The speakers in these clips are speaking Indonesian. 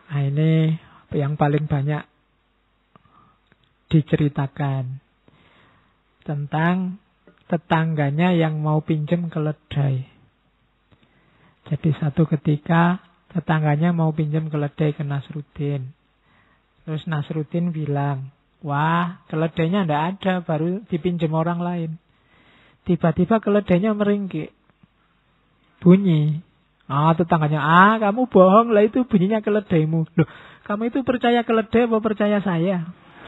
Nah, ini yang paling banyak diceritakan tentang tetangganya yang mau pinjem keledai. Jadi satu ketika tetangganya mau pinjem keledai ke Nasruddin. Terus Nasruddin bilang, wah, keledainya ndak ada, baru dipinjem orang lain. Tiba-tiba keledainya meringkik. Bunyi. Tetangganya, kamu bohong lah, itu bunyinya keledaimu. Loh, kamu itu percaya keledai apa percaya saya?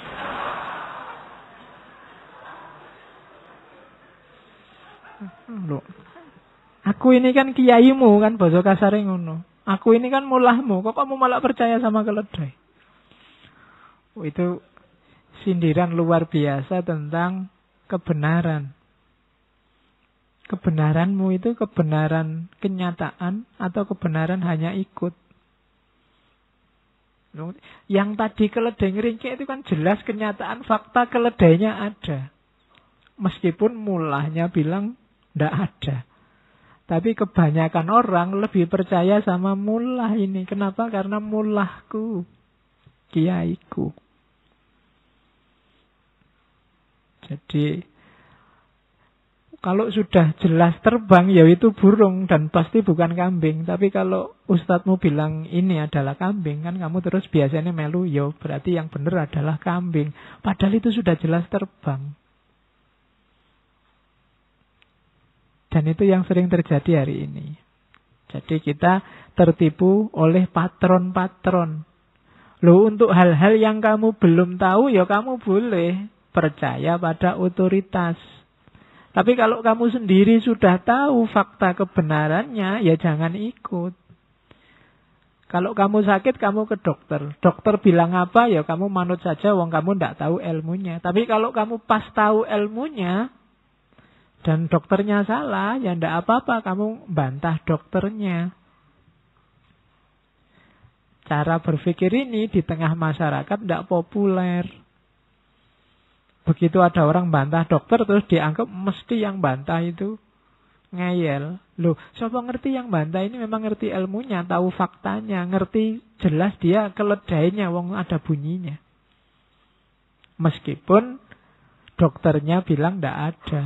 Loh, aku ini kan kiaimu kan, bahasa kasarnya ngono. Aku ini kan mulahmu, kok kamu malah percaya sama keledai? Itu sindiran luar biasa tentang kebenaran. Kebenaranmu itu kebenaran kenyataan atau kebenaran hanya ikut. Yang tadi keledai ngeringkik itu kan jelas kenyataan, fakta keledainya ada. Meskipun mulahnya bilang ndak ada. Tapi kebanyakan orang lebih percaya sama mullah ini. Kenapa? Karena mullahku, kiaiku. Jadi kalau sudah jelas terbang, ya itu burung dan pasti bukan kambing. Tapi kalau ustadzmu bilang ini adalah kambing, kan kamu terus biasanya melu, ya berarti yang benar adalah kambing. Padahal itu sudah jelas terbang. Dan itu yang sering terjadi hari ini. Jadi kita tertipu oleh patron-patron. Loh, untuk hal-hal yang kamu belum tahu, ya kamu boleh percaya pada otoritas. Tapi kalau kamu sendiri sudah tahu fakta kebenarannya, ya jangan ikut. Kalau kamu sakit, kamu ke dokter. Dokter bilang apa, ya kamu manut saja, wong kamu tidak tahu ilmunya. Tapi kalau kamu pas tahu ilmunya, dan dokternya salah, ya tidak apa-apa, kamu bantah dokternya. Cara berpikir ini di tengah masyarakat tidak populer. Begitu ada orang bantah dokter, terus dianggap mesti yang bantah itu ngeyel. Loh, siapa ngerti yang bantah ini memang ngerti ilmunya, tahu faktanya, ngerti jelas dia keledainya, wong ada bunyinya. Meskipun dokternya bilang tidak ada.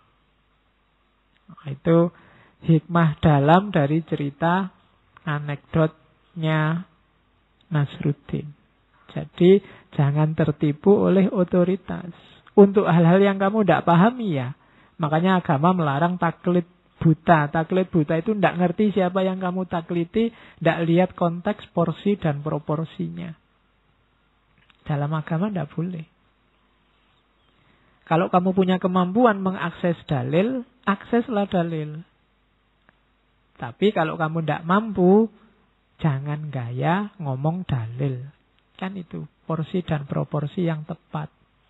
Itu hikmah dalam dari cerita anekdotnya Nasruddin. Jadi jangan tertipu oleh otoritas. Untuk hal-hal yang kamu tidak pahami ya. Makanya agama melarang taklid buta. Taklid buta itu tidak ngerti siapa yang kamu takliti, tidak lihat konteks, porsi, dan proporsinya. Dalam agama tidak boleh. Kalau kamu punya kemampuan mengakses dalil, akseslah dalil. Tapi kalau kamu tidak mampu, jangan gaya ngomong dalil. Kan itu porsi dan proporsi yang tepat.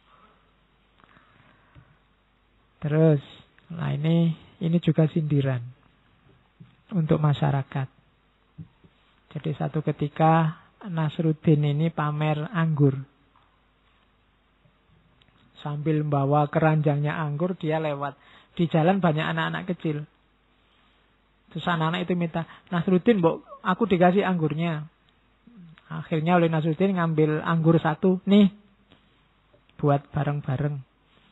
Terus, nah ini juga sindiran untuk masyarakat. Jadi satu ketika Nasruddin ini pamer anggur. Sambil membawa keranjangnya anggur, dia lewat. Di jalan banyak anak-anak kecil. Terus anak-anak itu minta, Nasruddin, aku dikasih anggurnya. Akhirnya oleh Nasruddin ngambil anggur satu. Nih, buat bareng-bareng.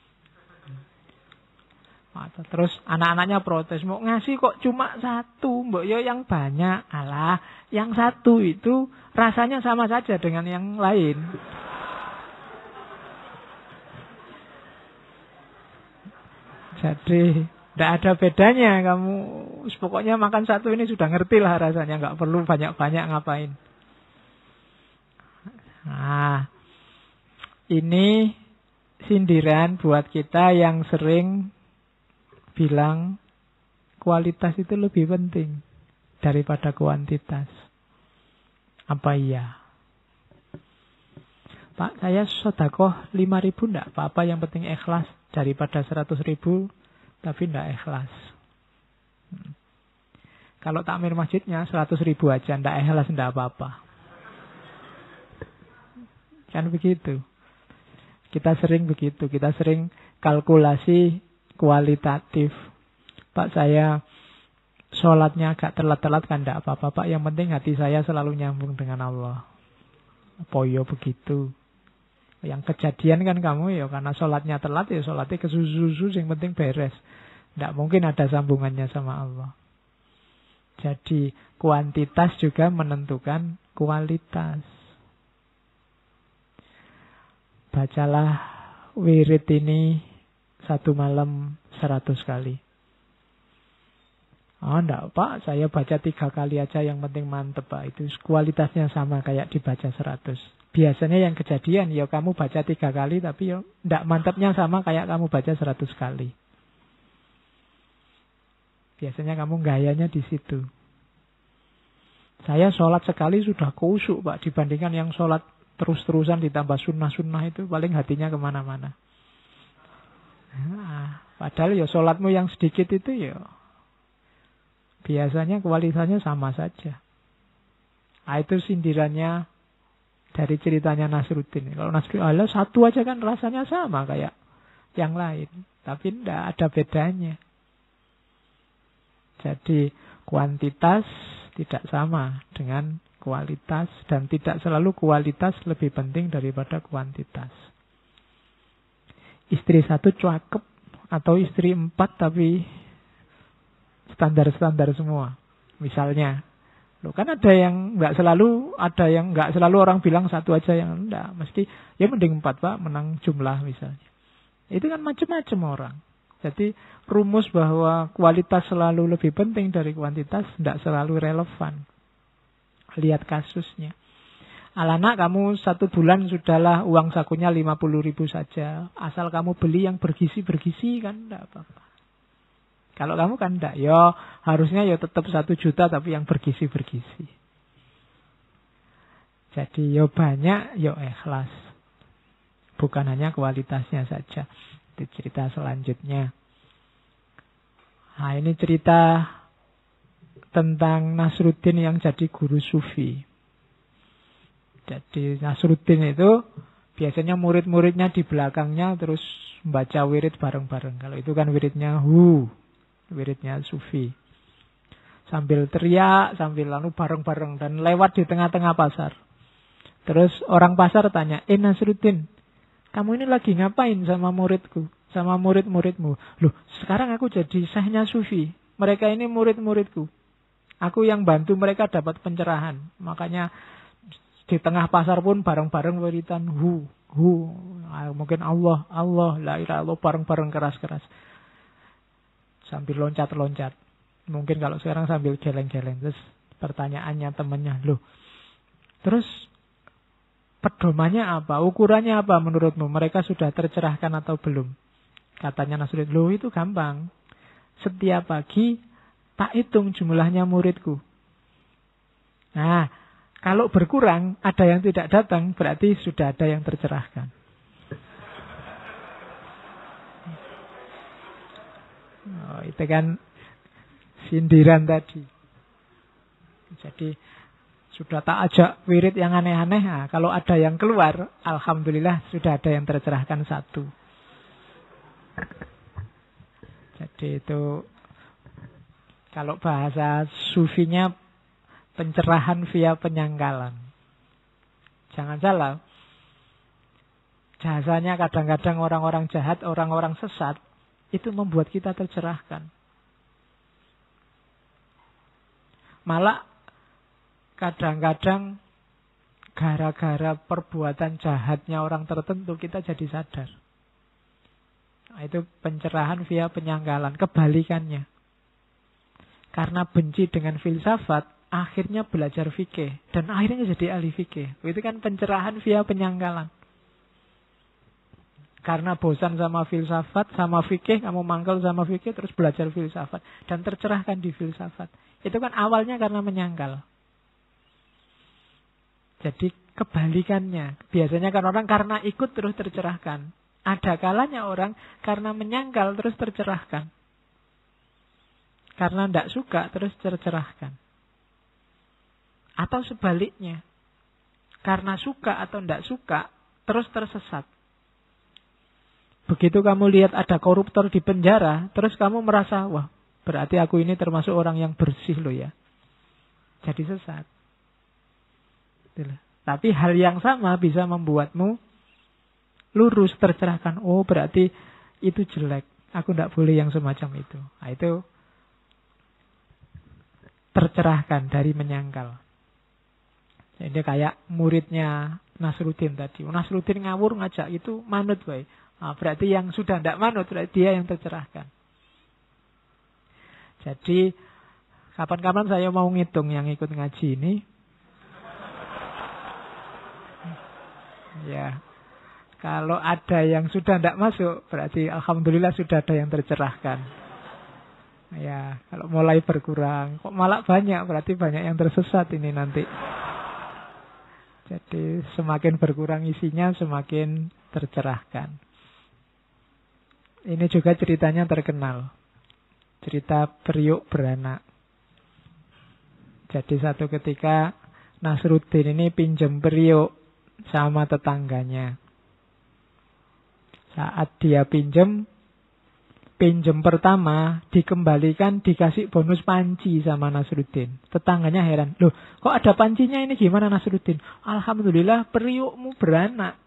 Terus anak-anaknya protes, mau ngasih kok cuma satu, mbok yo yang banyak. Alah, yang satu itu rasanya sama saja dengan yang lain. Jadi tidak ada bedanya. Kamu pokoknya makan satu ini sudah ngerti lah rasanya, nggak perlu banyak-banyak ngapain. Nah, ini sindiran buat kita yang sering bilang kualitas itu lebih penting daripada kuantitas. Apa iya? Pak, saya sedekah 5.000 enggak apa-apa, yang penting ikhlas, daripada 100.000 tapi enggak ikhlas. Kalau takmir masjidnya 100.000 aja, enggak ikhlas enggak apa-apa. Kan begitu. Kita sering begitu, kita sering kalkulasi kualitatif. Pak, saya sholatnya agak telat-telat kan enggak apa-apa, Pak, yang penting hati saya selalu nyambung dengan Allah. Apa ya begitu? Yang kejadian kan kamu ya karena sholatnya telat ya sholatnya kesusu-susu yang penting beres. Tidak mungkin ada sambungannya sama Allah. Jadi kuantitas juga menentukan kualitas. Bacalah wirid ini satu malam 100 kali. Oh enggak Pak, saya baca 3 kali aja yang penting mantep Pak. Itu kualitasnya sama kayak dibaca 100. Biasanya yang kejadian ya kamu baca 3 kali tapi ya enggak mantepnya sama kayak kamu baca 100 kali. Biasanya kamu gayanya di situ. Saya sholat sekali sudah khusyuk Pak. Dibandingkan yang sholat terus-terusan ditambah sunnah-sunnah itu paling hatinya kemana-mana. Nah, padahal ya sholatmu yang sedikit itu ya biasanya kualitasnya sama saja. Nah, itu sindirannya dari ceritanya Nasruddin. Kalau Nasruddin, Allah satu aja kan rasanya sama kayak yang lain. Tapi tidak ada bedanya. Jadi kuantitas tidak sama dengan kualitas. Dan tidak selalu kualitas lebih penting daripada kuantitas. Istri 1 cakep atau istri 4 tapi standar-standar semua. Misalnya, loh kan ada yang nggak selalu orang bilang 1 aja yang enggak. Mesti ya mending 4 Pak, menang jumlah misalnya. Itu kan macam-macam orang. Jadi rumus bahwa kualitas selalu lebih penting dari kuantitas tidak selalu relevan. Lihat kasusnya. Alana kamu 1 bulan sudahlah uang sakunya 50.000 saja. Asal kamu beli yang bergizi-bergizi kan tidak apa-apa. Kalau kamu kan enggak, ya harusnya ya tetap 1 juta tapi yang bergizi-bergizi. Jadi ya banyak, ya ikhlas. Bukan hanya kualitasnya saja. Itu cerita selanjutnya. Nah ini cerita tentang Nasruddin yang jadi guru sufi. Jadi Nasruddin itu biasanya murid-muridnya di belakangnya terus membaca wirid bareng-bareng. Kalau itu kan wiridnya wiridnya sufi. Sambil teriak, sambil lalu bareng-bareng dan lewat di tengah-tengah pasar. Terus orang pasar tanya, Nasruddin, kamu ini lagi ngapain sama muridku, sama murid-muridmu? Loh, sekarang aku jadi syekhnya sufi. Mereka ini murid-muridku. Aku yang bantu mereka dapat pencerahan. Makanya di tengah pasar pun bareng-bareng wiridan mungkin Allah, la ilaha illallah bareng-bareng keras-keras. Sambil loncat-loncat. Mungkin kalau sekarang sambil geleng-geleng. Terus pertanyaannya temannya, loh, terus pedomannya apa? Ukurannya apa menurutmu? Mereka sudah tercerahkan atau belum? Katanya Nasruddin, loh itu gampang. Setiap pagi tak hitung jumlahnya muridku. Nah, kalau berkurang, ada yang tidak datang, berarti sudah ada yang tercerahkan. Oh, itu kan sindiran tadi. Jadi sudah tak ajak wirid yang aneh-aneh. Nah, kalau ada yang keluar, alhamdulillah sudah ada yang tercerahkan 1. Jadi itu kalau bahasa sufinya pencerahan via penyangkalan. Jangan salah. Jasanya kadang-kadang orang-orang jahat, orang-orang sesat itu membuat kita tercerahkan. Malah kadang-kadang gara-gara perbuatan jahatnya orang tertentu kita jadi sadar. Nah, itu pencerahan via penyangkalan. Kebalikannya. Karena benci dengan filsafat, akhirnya belajar fikih. Dan akhirnya jadi ahli fikih. Itu kan pencerahan via penyangkalan. Karena bosan sama filsafat, sama fikih, kamu mangkel sama fikih, terus belajar filsafat. Dan tercerahkan di filsafat. Itu kan awalnya karena menyangkal. Jadi kebalikannya. Biasanya kan orang karena ikut terus tercerahkan. Ada kalanya orang karena menyangkal terus tercerahkan. Karena tidak suka terus tercerahkan. Atau sebaliknya. Karena suka atau tidak suka terus tersesat. Begitu kamu lihat ada koruptor di penjara, terus kamu merasa, wah berarti aku ini termasuk orang yang bersih loh ya. Jadi sesat. Itulah. Tapi hal yang sama bisa membuatmu lurus, tercerahkan. Oh, berarti itu jelek. Aku tidak boleh yang semacam itu. Nah, itu tercerahkan dari menyangkal. Jadi kayak muridnya Nasruddin tadi. Nasruddin ngawur ngajak itu manut, baik. Nah, berarti yang sudah tidak manut, berarti dia yang tercerahkan. Jadi kapan-kapan saya mau ngitung yang ikut ngaji ini. Ya, kalau ada yang sudah tidak masuk, berarti alhamdulillah sudah ada yang tercerahkan. Ya, kalau mulai berkurang, kok malah banyak, berarti banyak yang tersesat ini nanti. Jadi semakin berkurang isinya, semakin tercerahkan. Ini juga ceritanya terkenal. Cerita periuk beranak. Jadi satu ketika Nasruddin ini pinjam periuk sama tetangganya. Saat dia pinjam pertama dikembalikan, dikasih bonus panci sama Nasruddin. Tetangganya heran, loh kok ada pancinya ini, gimana Nasruddin? Alhamdulillah periukmu beranak.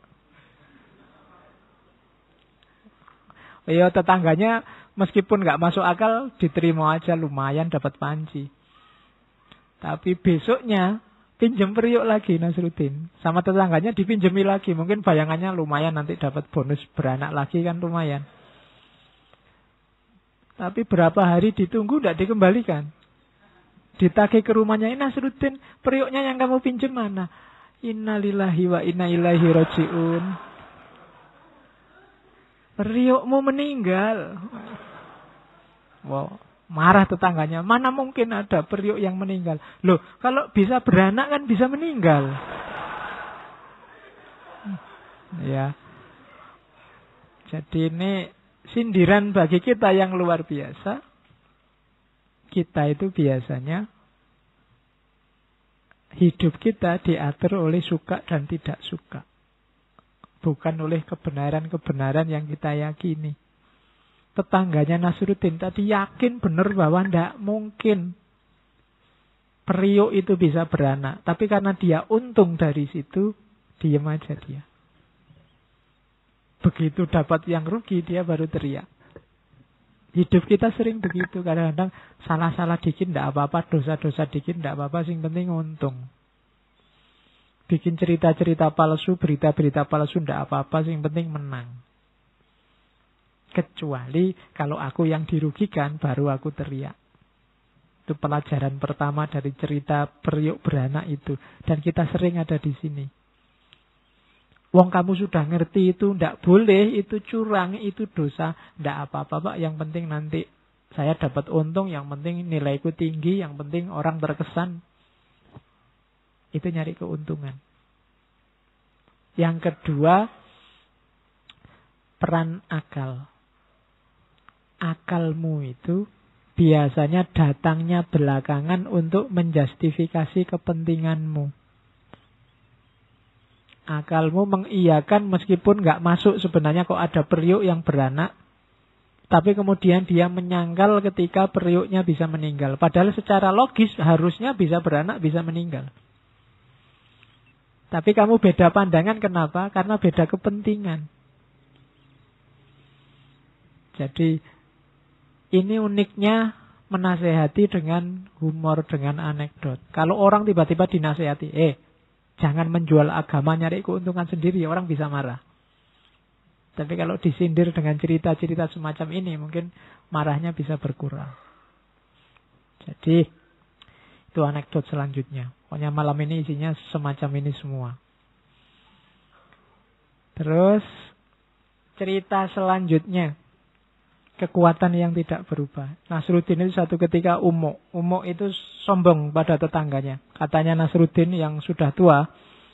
Ya tetangganya meskipun nggak masuk akal, diterima aja, lumayan dapat panci. Tapi besoknya pinjam periuk lagi Nasruddin. Sama tetangganya dipinjemi lagi. Mungkin bayangannya lumayan nanti dapat bonus beranak lagi kan lumayan. Tapi berapa hari ditunggu tidak dikembalikan. Ditagih ke rumahnya, ini Nasruddin, periuknya yang kamu pinjam mana? Innalillahi wa inna ilaihi raji'un. Periukmu meninggal. Wow, marah tetangganya. Mana mungkin ada periuk yang meninggal? Loh, kalau bisa beranak kan bisa meninggal. Ya. Jadi ini sindiran bagi kita yang luar biasa. Kita itu biasanya hidup kita diatur oleh suka dan tidak suka. Bukan oleh kebenaran-kebenaran yang kita yakini. Tetangganya Nasruddin tadi yakin benar bahwa tidak mungkin periuk itu bisa beranak. Tapi karena dia untung dari situ, diam aja dia. Begitu dapat yang rugi, dia baru teriak. Hidup kita sering begitu. Kadang-kadang salah-salah dikit tidak apa-apa, dosa-dosa dikit tidak apa-apa, yang penting untung. Bikin cerita-cerita palsu, berita-berita palsu tidak apa-apa, yang penting menang. Kecuali kalau aku yang dirugikan, baru aku teriak. Itu pelajaran pertama dari cerita periuk beranak itu. Dan kita sering ada di sini. Wong kamu sudah ngerti itu ndak boleh, itu curang, itu dosa, ndak apa-apa Pak. Yang penting nanti saya dapat untung, yang penting nilaiku tinggi, yang penting orang terkesan. Itu nyari keuntungan. Yang kedua, peran akal. Akalmu itu biasanya datangnya belakangan untuk menjustifikasi kepentinganmu. Akalmu mengiyakan meskipun nggak masuk sebenarnya kok ada periuk yang beranak. Tapi kemudian dia menyangkal ketika periuknya bisa meninggal. Padahal secara logis harusnya bisa beranak, bisa meninggal. Tapi kamu beda pandangan, kenapa? Karena beda kepentingan. Jadi ini uniknya menasehati dengan humor, dengan anekdot. Kalau orang tiba-tiba dinasehati, jangan menjual agama nyari keuntungan sendiri, orang bisa marah. Tapi kalau disindir dengan cerita-cerita semacam ini, mungkin marahnya bisa berkurang. Jadi itu anekdot selanjutnya. Pokoknya malam ini isinya semacam ini semua. Terus cerita selanjutnya, kekuatan yang tidak berubah. Nasruddin itu satu ketika umuk. Umuk itu sombong pada tetangganya. Katanya Nasruddin yang sudah tua,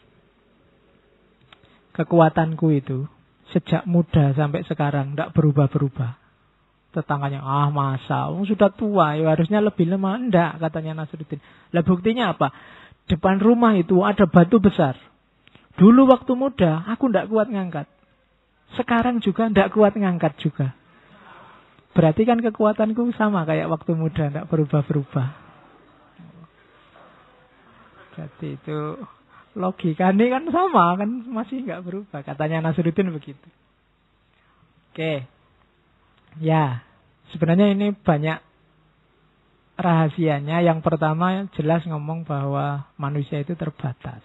kekuatanku itu sejak muda sampai sekarang tidak berubah-berubah. Tetangganya, masa, sudah tua, ya harusnya lebih lemah. Enggak, katanya Nasruddin. Lah buktinya apa? Depan rumah itu ada batu besar. Dulu waktu muda, aku tidak kuat ngangkat. Sekarang juga tidak kuat ngangkat juga. Berarti kan kekuatanku sama kayak waktu muda, tidak berubah-berubah. Jadi itu Logika ini kan sama, kan masih nggak berubah. Katanya Nasruddin begitu. Oke. Ya, sebenarnya ini banyak rahasianya. Yang pertama jelas ngomong bahwa manusia itu terbatas.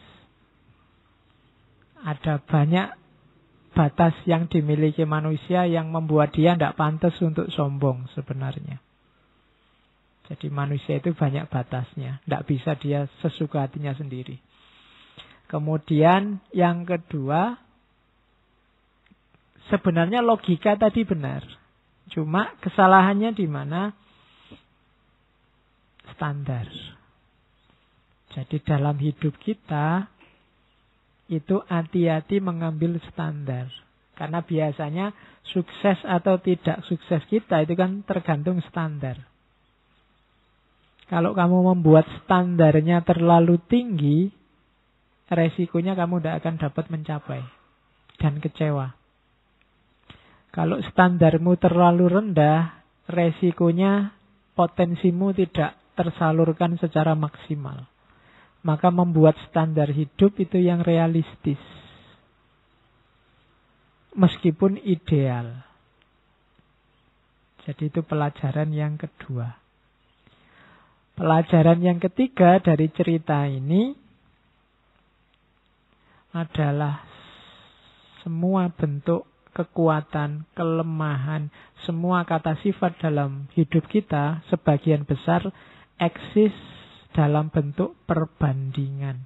Ada banyak batas yang dimiliki manusia yang membuat dia tidak pantas untuk sombong sebenarnya. Jadi manusia itu banyak batasnya. Tidak bisa dia sesuka hatinya sendiri. Kemudian yang kedua, sebenarnya logika tadi benar. Cuma kesalahannya di mana? Standar. Jadi dalam hidup kita itu hati-hati mengambil standar. Karena biasanya sukses atau tidak sukses kita itu kan tergantung standar. Kalau kamu membuat standarnya terlalu tinggi, resikonya kamu tidak akan dapat mencapai dan kecewa. Kalau standarmu terlalu rendah, resikonya potensimu tidak tersalurkan secara maksimal. Maka membuat standar hidup itu yang realistis. Meskipun ideal. Jadi itu pelajaran yang kedua. Pelajaran yang ketiga dari cerita ini adalah semua bentuk kekuatan, kelemahan, semua kata sifat dalam hidup kita sebagian besar eksis dalam bentuk perbandingan.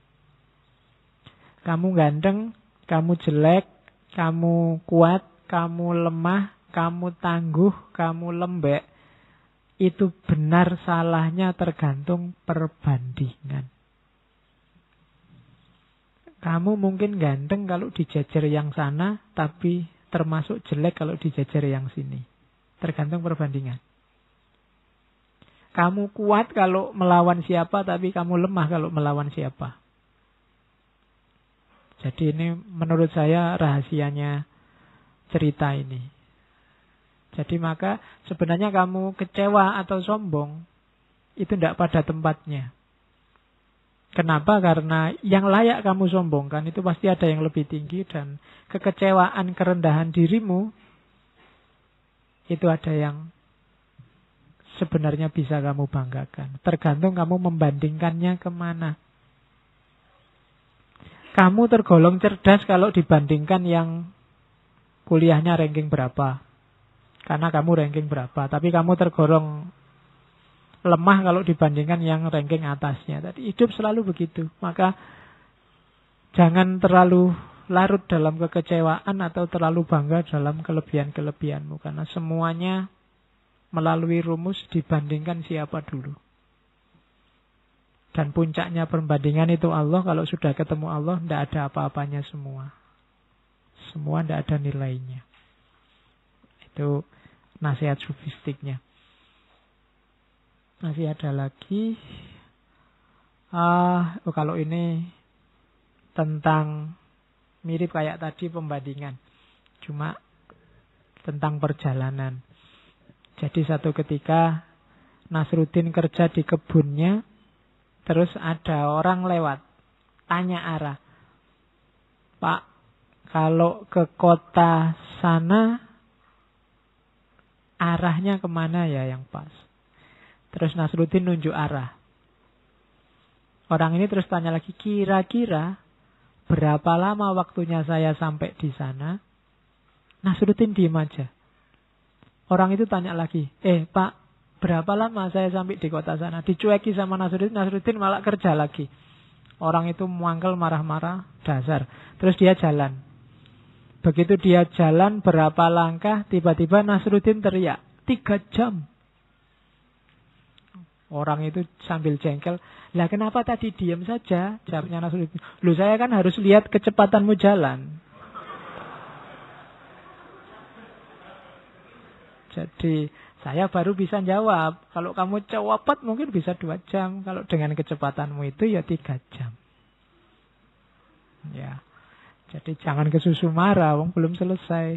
Kamu ganteng, kamu jelek, kamu kuat, kamu lemah, kamu tangguh, kamu lembek. Itu benar salahnya tergantung perbandingan. Kamu mungkin ganteng kalau dijejer yang sana, tapi termasuk jelek kalau dijejer yang sini. Tergantung perbandingan. Kamu kuat kalau melawan siapa, tapi kamu lemah kalau melawan siapa. Jadi ini menurut saya rahasianya cerita ini. Jadi maka sebenarnya kamu kecewa atau sombong itu tidak pada tempatnya. Kenapa? Karena yang layak kamu sombongkan itu pasti ada yang lebih tinggi, dan kekecewaan, kerendahan dirimu itu ada yang sebenarnya bisa kamu banggakan. Tergantung kamu membandingkannya kemana. Kamu tergolong cerdas kalau dibandingkan yang kuliahnya ranking berapa. Karena kamu ranking berapa. Tapi kamu tergolong lemah kalau dibandingkan yang ranking atasnya. Tadi hidup selalu begitu. Maka jangan terlalu larut dalam kekecewaan atau terlalu bangga dalam kelebihan-kelebihanmu. Karena semuanya melalui rumus dibandingkan siapa dulu. Dan puncaknya perbandingan itu Allah. Kalau sudah ketemu Allah, tidak ada apa-apanya semua. Semua tidak ada nilainya. Itu nasihat sufistiknya. Masih ada lagi. Kalau ini tentang mirip kayak tadi pembandingan. Cuma tentang perjalanan. Jadi satu ketika Nasruddin kerja di kebunnya. Terus ada orang lewat. Tanya arah. Pak, kalau ke kota sana arahnya kemana ya yang pas? Terus Nasruddin nunjuk arah. Orang ini terus tanya lagi, kira-kira berapa lama waktunya saya sampai di sana? Nasruddin diem aja. Orang itu tanya lagi, Pak, berapa lama saya sampai di kota sana? Dicueki sama Nasruddin, Nasruddin malah kerja lagi. Orang itu muangkel, marah-marah, dasar. Terus dia jalan. Begitu dia jalan berapa langkah, tiba-tiba Nasruddin teriak, 3 jam. Orang itu sambil jengkel, lah kenapa tadi diam saja? Jawabnya Nasruddin, loh saya kan harus lihat kecepatanmu jalan. Jadi saya baru bisa jawab. Kalau kamu cepat mungkin bisa 2 jam. Kalau dengan kecepatanmu itu ya 3 jam. Ya. Jadi jangan kesusu marah, wong belum selesai.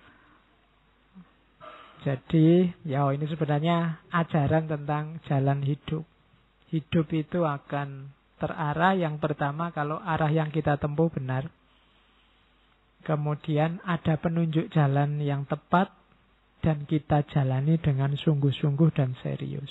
Jadi, ya ini sebenarnya ajaran tentang jalan hidup. Hidup itu akan terarah. Yang pertama, kalau arah yang kita tempuh benar. Kemudian ada penunjuk jalan yang tepat dan kita jalani dengan sungguh-sungguh dan serius.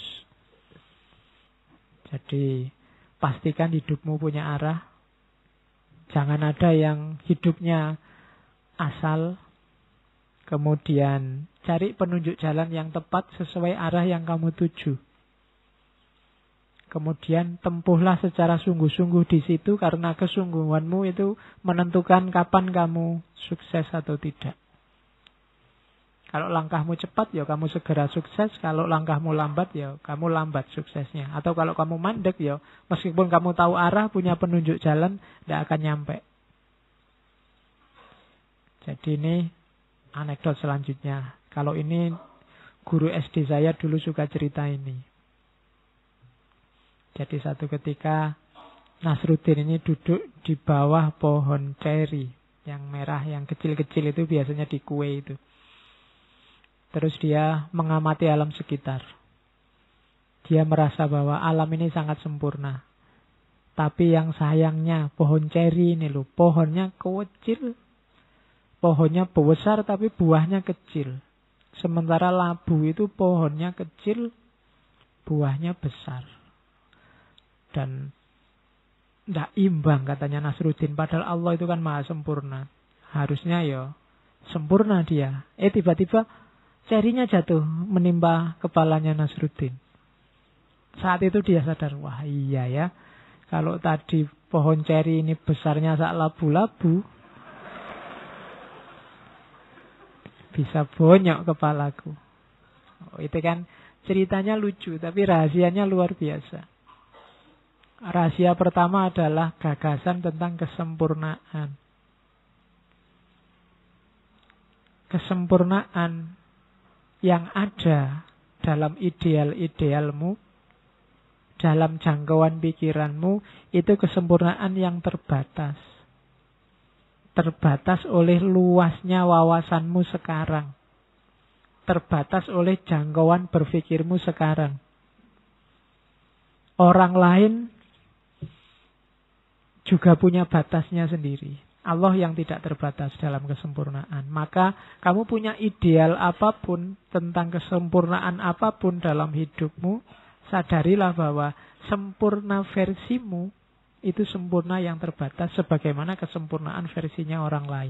Jadi pastikan hidupmu punya arah. Jangan ada yang hidupnya asal. Kemudian cari penunjuk jalan yang tepat sesuai arah yang kamu tuju. Kemudian tempuhlah secara sungguh-sungguh di situ, karena kesungguhanmu itu menentukan kapan kamu sukses atau tidak. Kalau langkahmu cepat, ya kamu segera sukses. Kalau langkahmu lambat, ya kamu lambat suksesnya. Atau kalau kamu mandek, ya meskipun kamu tahu arah, punya penunjuk jalan, tidak akan nyampe. Jadi ini anekdot selanjutnya. Kalau ini guru SD saya dulu suka cerita ini. Jadi satu ketika Nasruddin ini duduk di bawah pohon ceri yang merah, yang kecil-kecil itu biasanya di kue itu. Terus dia mengamati alam sekitar. Dia merasa bahwa alam ini sangat sempurna. Tapi yang sayangnya pohon ceri ini loh, pohonnya kecil. Pohonnya besar tapi buahnya kecil. Sementara labu itu pohonnya kecil, buahnya besar. Dan tidak imbang katanya Nasruddin. Padahal Allah itu kan maha sempurna. Harusnya ya sempurna dia. Tiba-tiba cerinya jatuh menimpa kepalanya Nasruddin. Saat itu dia sadar, wah iya ya, kalau tadi pohon ceri ini besarnya sak labu-labu, bisa bonyok kepalaku. Itu kan ceritanya lucu, tapi rahasianya luar biasa. Rahasia pertama adalah gagasan tentang kesempurnaan. Kesempurnaan yang ada dalam ideal-idealmu, dalam jangkauan pikiranmu, itu kesempurnaan yang terbatas. Terbatas oleh luasnya wawasanmu sekarang. Terbatas oleh jangkauan berpikirmu sekarang. Orang lain juga punya batasnya sendiri. Allah yang tidak terbatas dalam kesempurnaan. Maka kamu punya ideal apapun, tentang kesempurnaan apapun dalam hidupmu, sadarilah bahwa sempurna versimu itu sempurna yang terbatas, sebagaimana kesempurnaan versinya orang lain.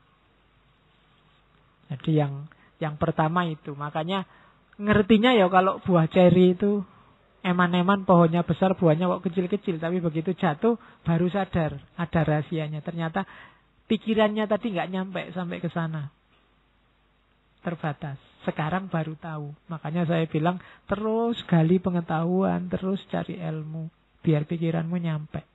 Jadi yang pertama itu. Makanya ngertinya ya kalau buah ceri itu eman-eman, pohonnya besar, buahnya kok kecil-kecil. Tapi begitu jatuh, baru sadar ada rahasianya. Ternyata pikirannya tadi nggak nyampe sampai ke sana. Terbatas. Sekarang baru tahu. Makanya saya bilang, terus gali pengetahuan, terus cari ilmu. Biar pikiranmu nyampe.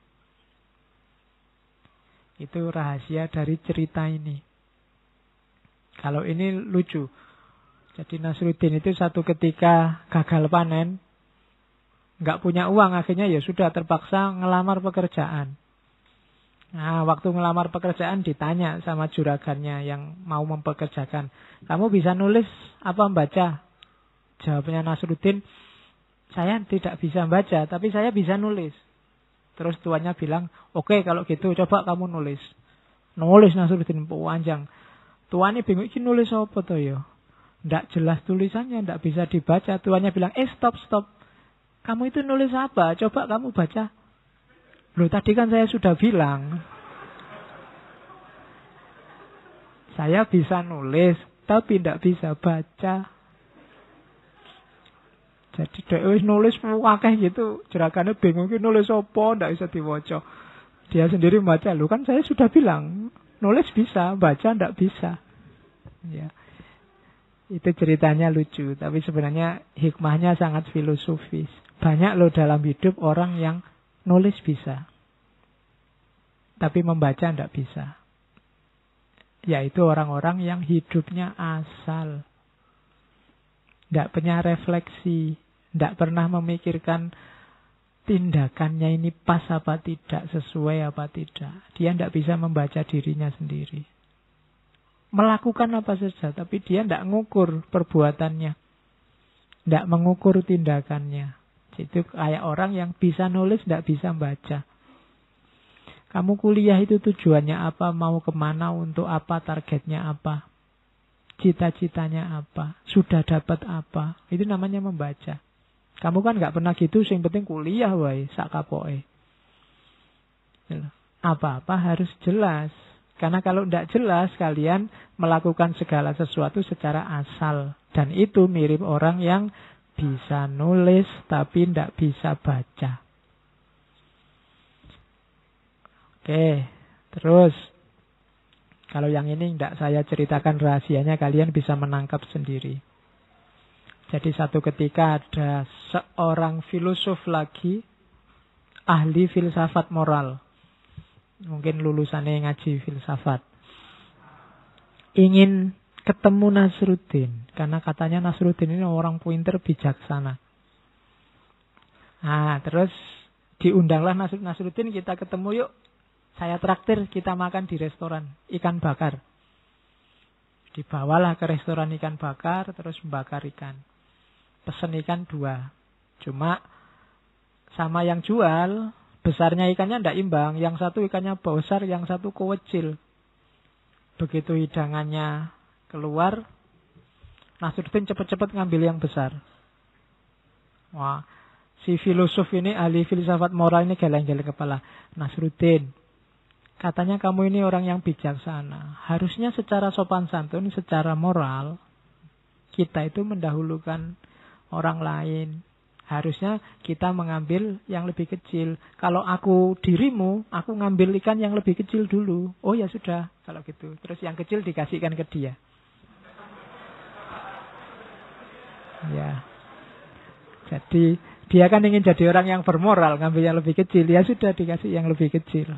Itu rahasia dari cerita ini. Kalau ini lucu. Jadi Nasruddin itu satu ketika gagal panen, nggak punya uang, akhirnya ya sudah terpaksa ngelamar pekerjaan. Nah, waktu ngelamar pekerjaan ditanya sama juragannya yang mau mempekerjakan, kamu bisa nulis apa membaca? Jawabnya Nasruddin, saya tidak bisa membaca, tapi saya bisa nulis. Terus tuannya bilang, oke, kalau gitu coba kamu nulis. Nulis Nasruddin panjang. Tuannya bingung, ini nulis apa tuh ya? Nggak jelas tulisannya, nggak bisa dibaca. Tuannya bilang, stop. Kamu itu nulis apa? Coba kamu baca. Loh, tadi kan saya sudah bilang. Saya bisa nulis, tapi tidak bisa baca. Jadi dia nulis wakah gitu. Juragannya bingung, nulis apa? Tidak bisa dibaca. Dia sendiri membaca. Loh, kan saya sudah bilang. Nulis bisa, baca tidak bisa. Ya. Itu ceritanya lucu. Tapi sebenarnya hikmahnya sangat filosofis. Banyak loh dalam hidup orang yang nulis bisa, tapi membaca tidak bisa. Yaitu orang-orang yang hidupnya asal. Tidak punya refleksi. Tidak pernah memikirkan tindakannya ini pas apa tidak, sesuai apa tidak. Dia tidak bisa membaca dirinya sendiri. Melakukan apa saja, tapi dia tidak mengukur perbuatannya. Tidak mengukur tindakannya. Itu kayak orang yang bisa nulis, tidak bisa membaca. Kamu kuliah itu tujuannya apa, mau kemana, untuk apa, targetnya apa, cita-citanya apa, sudah dapat apa. Itu namanya membaca. Kamu kan nggak pernah gitu, yang penting kuliah wae, sak kapoke. Apa-apa harus jelas. Karena kalau tidak jelas, kalian melakukan segala sesuatu secara asal. Dan itu mirip orang yang bisa nulis tapi tidak bisa baca. Oke, terus kalau yang ini tidak saya ceritakan rahasianya, kalian bisa menangkap sendiri. Jadi satu ketika ada seorang filosof lagi, ahli filsafat moral. Mungkin lulusannya ngaji filsafat. Ingin ketemu Nasruddin. Karena katanya Nasruddin ini orang pinter, bijaksana. Nah, terus diundanglah Nasruddin, kita ketemu yuk. Saya traktir, kita makan di restoran ikan bakar. Dibawalah ke restoran ikan bakar, terus membakar ikan. Pesen ikan 2. Cuma sama yang jual, besarnya ikannya tidak imbang. Yang satu ikannya besar, yang satu kecil. Begitu hidangannya keluar, Nasruddin cepat-cepat ngambil yang besar. Wah, si filosof ini, ahli filsafat moral ini geleng-geleng kepala. Nasruddin, katanya kamu ini orang yang bijaksana. Harusnya secara sopan santun, secara moral, kita itu mendahulukan orang lain. Harusnya kita mengambil yang lebih kecil. Kalau aku dirimu, aku ngambil ikan yang lebih kecil dulu. Oh ya sudah, kalau gitu. Terus yang kecil dikasihkan ke dia. Ya. Jadi dia kan ingin jadi orang yang bermoral, ngambil yang lebih kecil. Ya sudah, dikasih yang lebih kecil.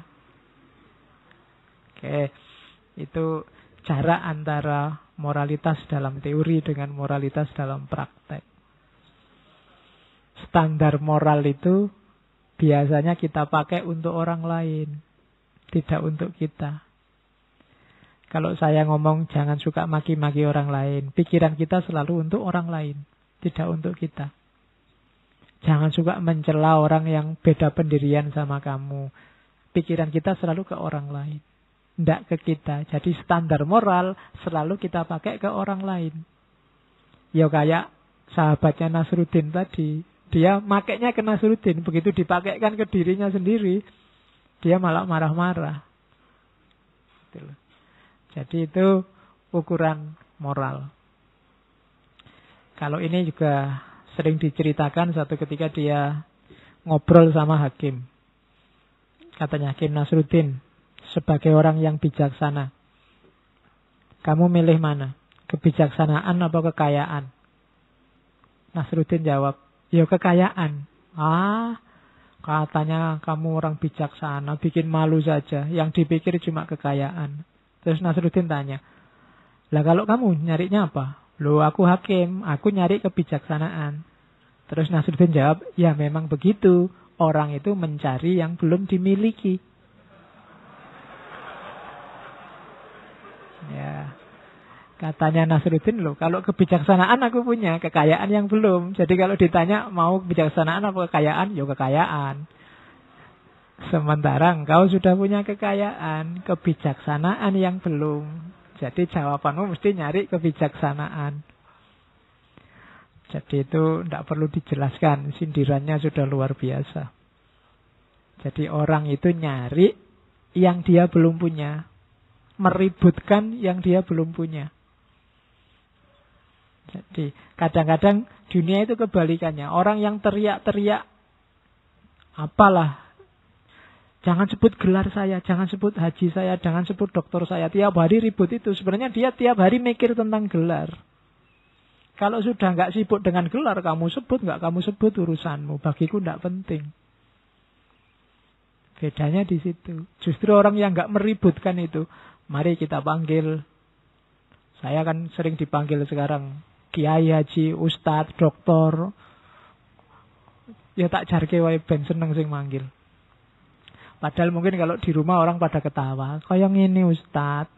Oke, itu jarak antara moralitas dalam teori dengan moralitas dalam praktek. Standar moral itu biasanya kita pakai untuk orang lain, tidak untuk kita. Kalau saya ngomong jangan suka maki-maki orang lain, pikiran kita selalu untuk orang lain, tidak untuk kita. Jangan suka mencela orang yang beda pendirian sama kamu, pikiran kita selalu ke orang lain, tidak ke kita. Jadi standar moral selalu kita pakai ke orang lain. Ya kayak sahabatnya Nasruddin tadi. Dia makainya ke Nasruddin. Begitu dipakaikan ke dirinya sendiri, dia malah marah-marah. Jadi itu ukuran moral. Kalau ini juga sering diceritakan, satu ketika dia ngobrol sama hakim. Katanya, Hakim Nasruddin, sebagai orang yang bijaksana, kamu milih mana? Kebijaksanaan atau kekayaan? Nasruddin jawab, ya kekayaan. Katanya kamu orang bijaksana, bikin malu saja. Yang dipikir cuma kekayaan. Terus Nasruddin tanya, lah kalau kamu nyarinya apa? Loh aku hakim, aku nyari kebijaksanaan. Terus Nasruddin jawab, ya memang begitu. Orang itu mencari yang belum dimiliki. Ya. Katanya Nasruddin, loh kalau kebijaksanaan aku punya, kekayaan yang belum. Jadi kalau ditanya mau kebijaksanaan apa kekayaan, ya kekayaan. Sementara engkau sudah punya kekayaan, kebijaksanaan yang belum. Jadi jawabanmu mesti nyari kebijaksanaan. Jadi itu tidak perlu dijelaskan, sindirannya sudah luar biasa. Jadi orang itu nyari yang dia belum punya, meributkan yang dia belum punya. Jadi kadang-kadang dunia itu kebalikannya. Orang yang teriak-teriak, apalah, jangan sebut gelar saya, jangan sebut haji saya, jangan sebut doktor saya. Tiap hari ribut itu. Sebenarnya dia tiap hari mikir tentang gelar. Kalau sudah nggak sibuk dengan gelar, kamu sebut nggak kamu sebut urusanmu. Bagiku nggak penting. Bedanya di situ. Justru orang yang nggak meributkan itu, mari kita panggil. Saya kan sering dipanggil sekarang kiai, haji, ustadz, doktor. Ya tak jarke wae ben seneng sing manggil. Padahal mungkin kalau di rumah orang pada ketawa. Kayak ngene ustadz.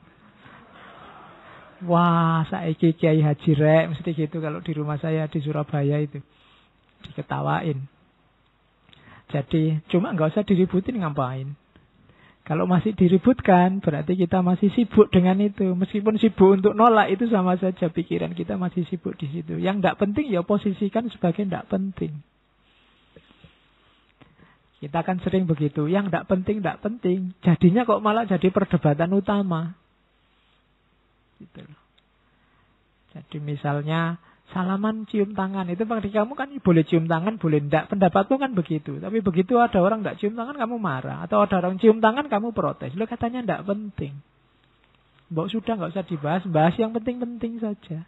Wah, saiki kiai haji rek, mesti gitu kalau di rumah saya di Surabaya itu. Diketawain. Jadi cuma nggak usah diributin, ngapain. Kalau masih diributkan, berarti kita masih sibuk dengan itu. Meskipun sibuk untuk nolak, itu sama saja pikiran kita masih sibuk di situ. Yang tidak penting ya posisikan sebagai tidak penting. Kita kan sering begitu. Yang tidak penting. Jadinya kok malah jadi perdebatan utama. Gitu loh. Jadi misalnya salaman cium tangan. Itu bagi kamu kan boleh cium tangan, boleh tidak. Pendapatmu kan begitu. Tapi begitu ada orang tidak cium tangan, kamu marah. Atau ada orang cium tangan, kamu protes. Lo katanya tidak penting. Mbok sudah nggak usah dibahas. Bahas yang penting-penting saja.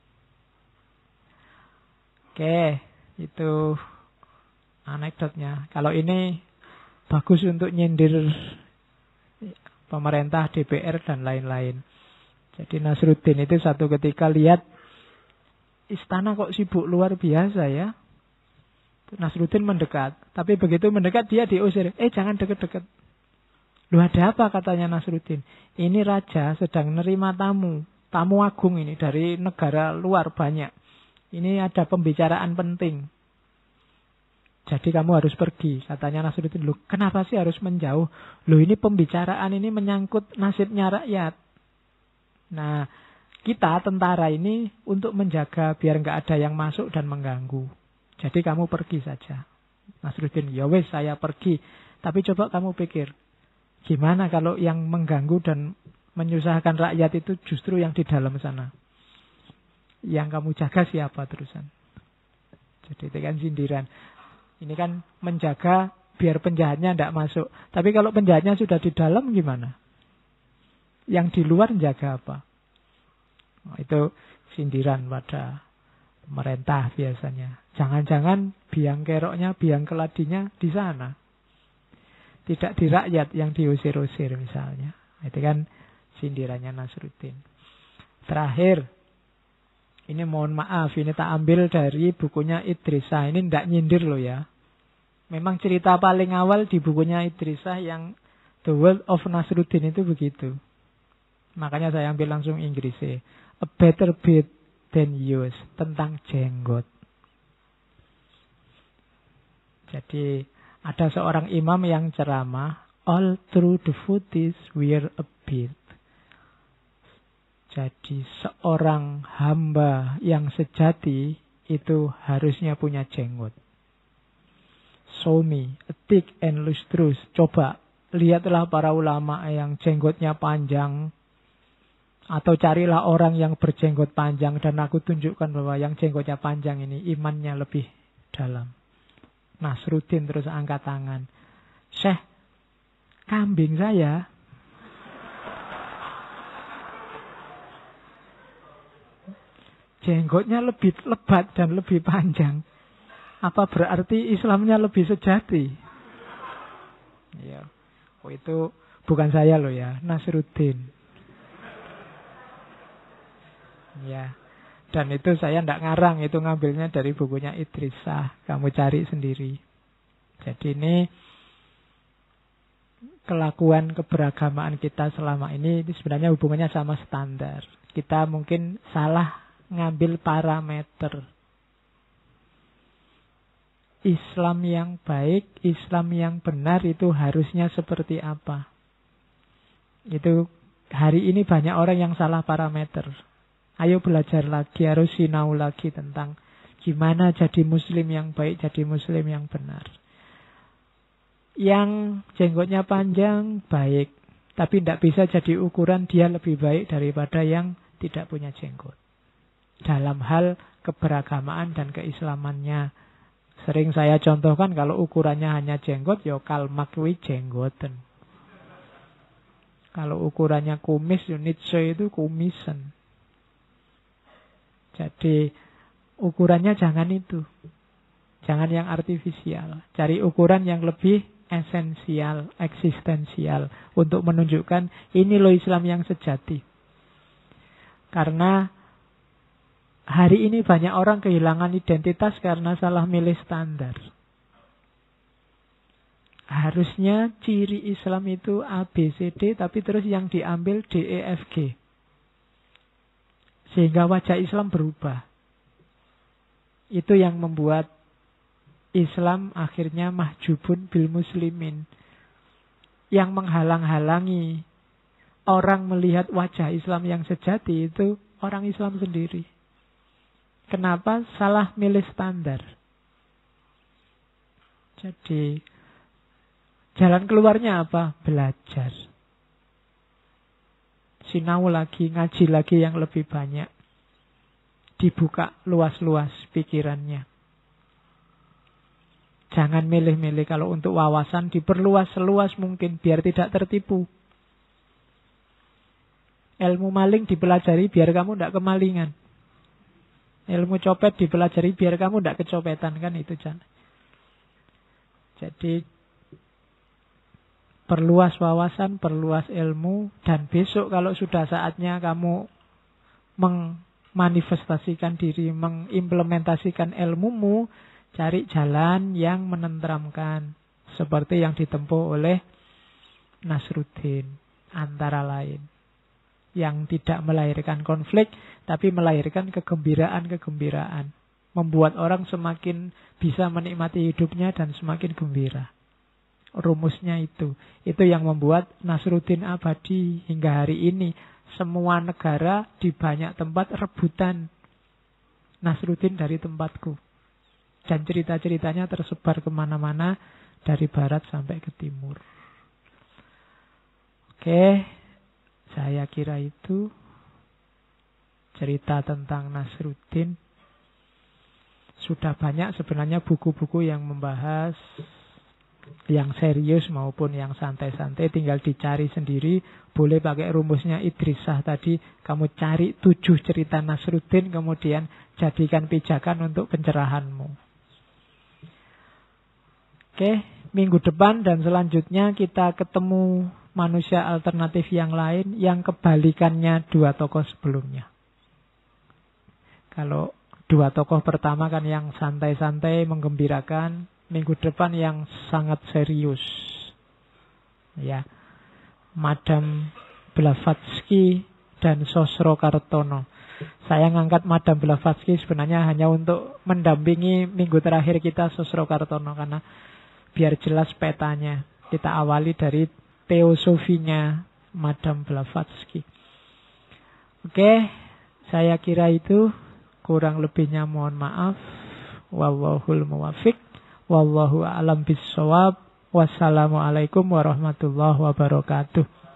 Oke, itu anekdotnya. Kalau ini bagus untuk nyindir pemerintah, DPR, dan lain-lain. Jadi Nasruddin itu satu ketika lihat istana kok sibuk luar biasa ya. Nasruddin mendekat. Tapi begitu mendekat dia diusir. Jangan deket-deket. Lu ada apa katanya Nasruddin? Ini raja sedang nerima tamu. Tamu agung ini dari negara luar banyak. Ini ada pembicaraan penting. Jadi kamu harus pergi. Katanya Nasruddin. Lu kenapa sih harus menjauh? Lu ini pembicaraan ini menyangkut nasibnya rakyat. Nah, kita tentara ini untuk menjaga biar nggak ada yang masuk dan mengganggu. Jadi kamu pergi saja. Nasruddin, ya wes saya pergi. Tapi coba kamu pikir, gimana kalau yang mengganggu dan menyusahkan rakyat itu justru yang di dalam sana? Yang kamu jaga siapa terusan? Jadi itu kan sindiran. Ini kan menjaga biar penjahatnya tidak masuk. Tapi kalau penjahatnya sudah di dalam gimana? Yang di luar menjaga apa? Itu sindiran pada pemerintah biasanya. Jangan-jangan biang keroknya, biang keladinya di sana. Tidak di rakyat yang diusir-usir misalnya. Itu kan sindirannya Nasruddin. Terakhir, ini mohon maaf, ini tak ambil dari bukunya Idrisah. Ini tidak nyindir loh ya. Memang cerita paling awal di bukunya Idrisah yang The World of Nasruddin itu begitu. Makanya saya ambil langsung Inggrisnya. A better bit than yours. Tentang jenggot. Jadi ada seorang imam yang ceramah. All through the footies wear a beard. Jadi seorang hamba yang sejati itu harusnya punya jenggot. Show me a thick and lustrous. Coba lihatlah para ulama yang jenggotnya panjang. Atau carilah orang yang berjenggot panjang dan aku tunjukkan bahwa yang jenggotnya panjang ini imannya lebih dalam. Nasruddin terus angkat tangan. Syekh, kambing saya jenggotnya lebih lebat dan lebih panjang. Apa berarti Islamnya lebih sejati? Ya. Oh, itu bukan saya loh ya, Nasruddin. Ya, dan itu saya tidak ngarang, itu ngambilnya dari bukunya Idrisah. Kamu cari sendiri. Jadi ini kelakuan keberagamaan kita selama ini sebenarnya hubungannya sama standar. Kita mungkin salah ngambil parameter. Islam yang baik, Islam yang benar itu harusnya seperti apa? Itu hari ini banyak orang yang salah parameter. Ayo belajar lagi, harus sinau lagi tentang gimana jadi muslim yang baik, jadi muslim yang benar. Yang jenggotnya panjang, baik. Tapi tidak bisa jadi ukuran dia lebih baik daripada yang tidak punya jenggot. Dalam hal keberagamaan dan keislamannya. Sering saya contohkan kalau ukurannya hanya jenggot, ya kalmak kuwi jenggoten. Kalau ukurannya kumis, ya Nietzsche itu kumisan. Jadi ukurannya jangan itu. Jangan yang artifisial. Cari ukuran yang lebih esensial, eksistensial. Untuk menunjukkan ini loh Islam yang sejati. Karena hari ini banyak orang kehilangan identitas karena salah milih standar. Harusnya ciri Islam itu A, B, C, D. Tapi terus yang diambil D, E, F, G. Sehingga wajah Islam berubah. Itu yang membuat Islam akhirnya mahjubun bil muslimin. Yang menghalang-halangi orang melihat wajah Islam yang sejati itu orang Islam sendiri. Kenapa? Salah milih standar. Jadi jalan keluarnya apa? Belajar. Sinau lagi, ngaji lagi yang lebih banyak. Dibuka luas-luas pikirannya. Jangan milih-milih. Kalau untuk wawasan diperluas seluas mungkin biar tidak tertipu. Ilmu maling dipelajari biar kamu tidak kemalingan. Ilmu copet dipelajari biar kamu tidak kecopetan, kan itu jangan. Jadi perluas wawasan, perluas ilmu, dan besok kalau sudah saatnya kamu memanifestasikan diri, mengimplementasikan ilmumu, cari jalan yang menenteramkan. Seperti yang ditempuh oleh Nasruddin, antara lain. Yang tidak melahirkan konflik, tapi melahirkan kegembiraan-kegembiraan. Membuat orang semakin bisa menikmati hidupnya dan semakin gembira. Rumusnya itu. Itu yang membuat Nasruddin abadi hingga hari ini. Semua negara di banyak tempat rebutan Nasruddin dari tempatku. Dan cerita-ceritanya tersebar kemana-mana dari barat sampai ke timur. Oke, saya kira itu cerita tentang Nasruddin. Sudah banyak sebenarnya buku-buku yang membahas yang serius maupun yang santai-santai, tinggal dicari sendiri. Boleh pakai rumusnya Idrisah tadi. Kamu cari 7 cerita Nasruddin, kemudian jadikan pijakan untuk pencerahanmu. Oke, minggu depan dan selanjutnya kita ketemu manusia alternatif yang lain, yang kebalikannya 2 tokoh sebelumnya. Kalau 2 tokoh pertama kan yang santai-santai, menggembirakan. Minggu depan yang sangat serius, ya, Madam Blavatsky dan Sosrokartono. Saya ngangkat Madam Blavatsky sebenarnya hanya untuk mendampingi minggu terakhir kita Sosrokartono, karena biar jelas petanya. Kita awali dari teosofinya Madam Blavatsky. Oke, saya kira itu. Kurang lebihnya mohon maaf. Wallahul muwaffiq. Wallahu a'lam bissawab. Wassalamualaikum warahmatullahi wabarakatuh.